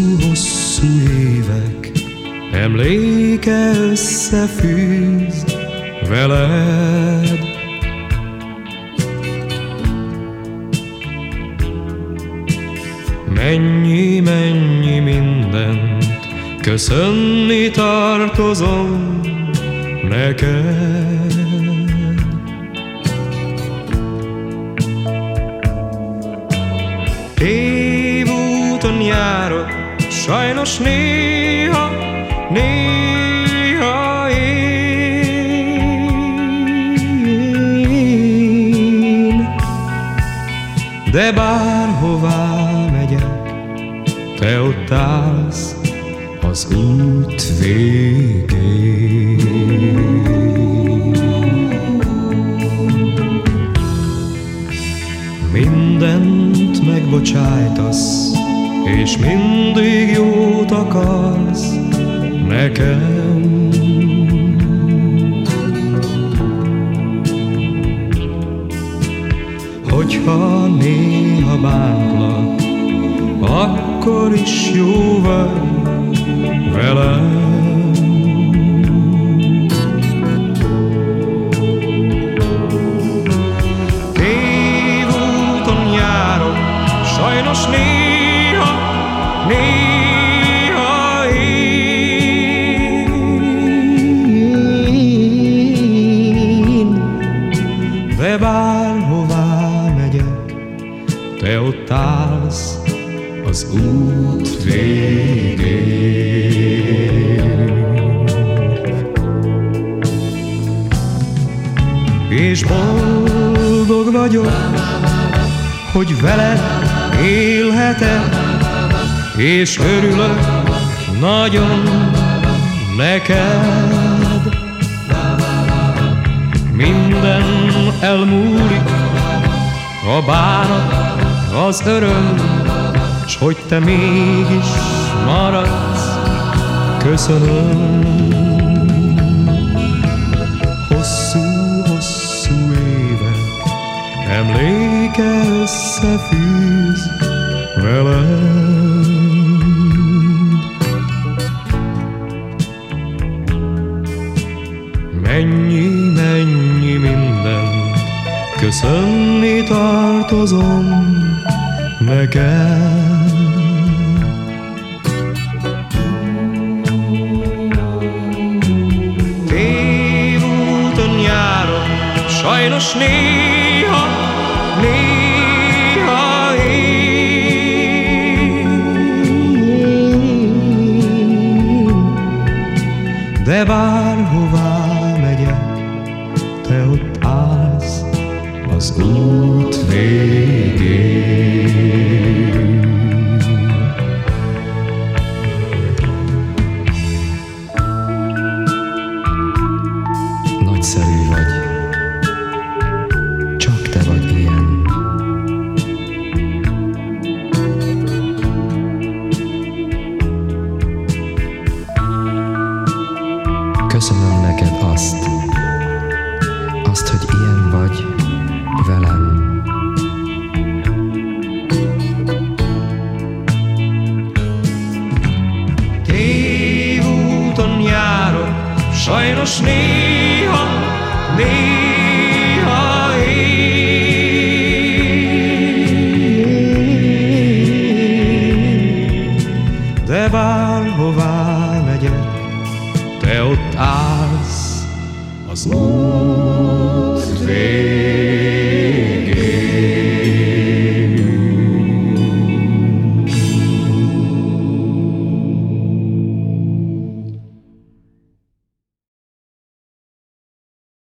Hosszú-hosszú évek emléke összefűz veled. Mennyi mindent köszönni tartozom neked. Évúton járok, sajnos néha én, de bárhová megyek, te ott állsz az út végén. Mindent megbocsájtasz, és mindig jót akarsz nekem. Hogyha néha bántlak, akkor is jó vagy velem. Évúton járok, sajnos néha én, de bárhová megyek, te ott állsz az út végén. És boldog vagyok, hogy veled élhetek, és örülök nagyon neked. Minden elmúlik, a bánat, az öröm, s hogy te mégis maradsz, köszönöm. Hosszú-hosszú évek emléke összefűz veled. Mennyi mindent köszönni tartozom neked. Évúton járok, sajnos néha én, de bárhová megyek, te ott állsz az út végén. Nagyszerű vagy, csak te vagy ilyen. Köszönöm neked azt, hogy ilyen vagy velem. Évúton járok, sajnos néha én, de bárhová megyek, te ott állsz az út